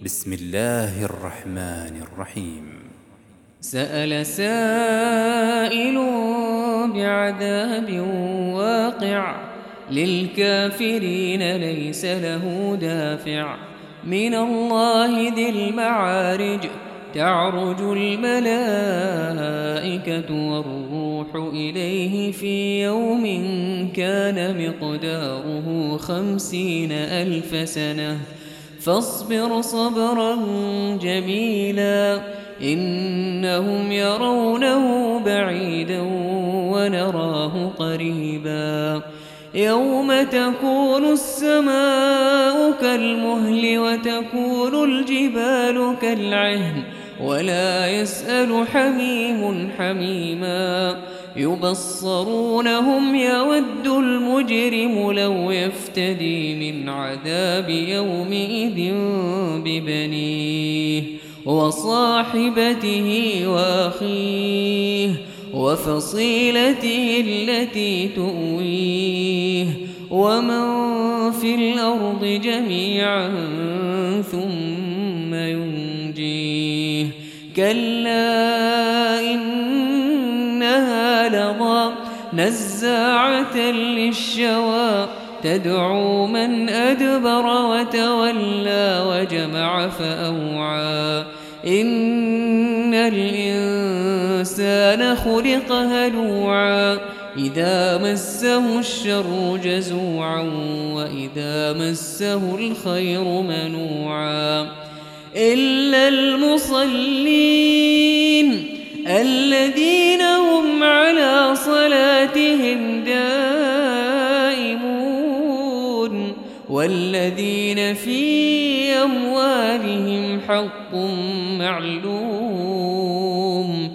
بسم الله الرحمن الرحيم. سأل سائل بعذاب واقع للكافرين ليس له دافع من الله ذي المعارج تعرج الملائكة والروح إليه في يوم كان مقداره 50,000 سنة فاصبر صبرا جميلا إنهم يرونه بعيدا ونراه قريبا يوم تكون السماء كالمهل وتكون الجبال كالعهن ولا يسأل حميم حميما يبصرونهم يود المجرم لو يفتدي من عذاب يومئذ ببنيه وصاحبته وأخيه وفصيلته التي تؤويه ومن في الأرض جميعا ثم ينجيه كلا إنها لظى نزاعة للشوى تدعو من أدبر وتولى وجمع فأوعى إن الإنسان خلق هلوعا إذا مسه الشر جزوعا وإذا مسه الخير منوعا إلا المصلين الذين هم على صلاتهم دائمون والذين في أموالهم حق معلوم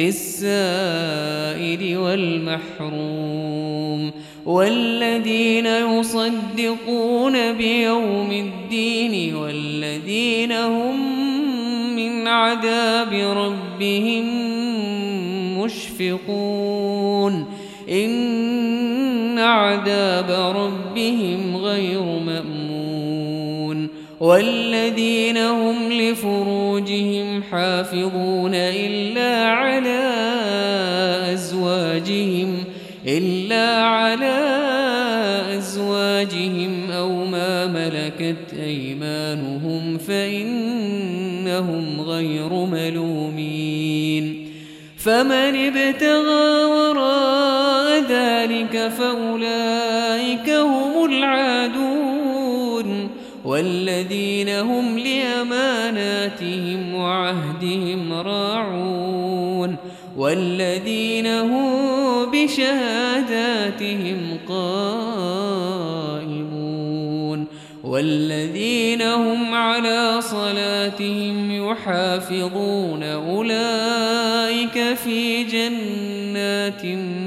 للسائل والمحروم والذين يصدقون بيوم الدين والذين هم من عذاب ربهم مشفقون إن عذاب ربهم غير مأمون والذين هم لفروجهم حافظون إلا على أزواجهم أو ما ملكت أيمانهم فإنهم غير ملومين فمن ابتغى وراء ذلك فأولئك هم العادون والذين هم لأماناتهم وعهدهم راعون والذين هم بشهاداتهم قائمون والذين هم على صلاتهم يحافظون أولئك في جنات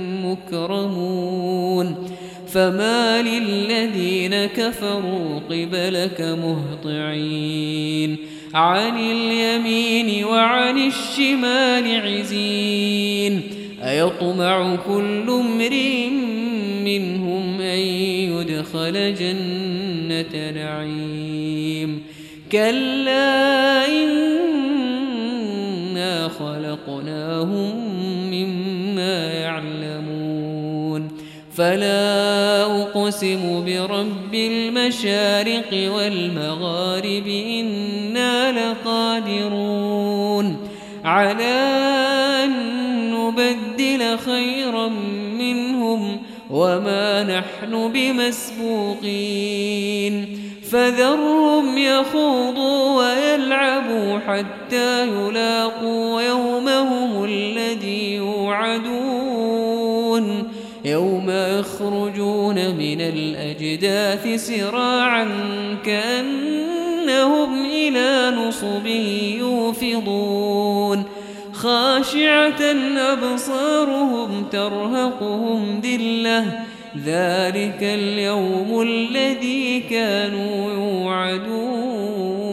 مكرمون فما للذين كفروا قبلك مهطعين عن اليمين وعن الشمال عزين أيطمع كل امرئ منهم أن يدخل جنة نعيم كلا إنا خلقناهم مما يعلمون فلا أقسم برب المشارق والمغارب إنا لقادرون على أن نبدل خيرا منهم وما نحن بمسبوقين فذرهم يخوضوا ويلعبوا حتى يلاقوا يومهم الذي يوعدون يوم يخرجون من الأجداث سراعا كأنهم إلى نصب يوفضون خاشعة أبصارهم ترهقهم ذلة ذلك اليوم الذي كانوا يوعدون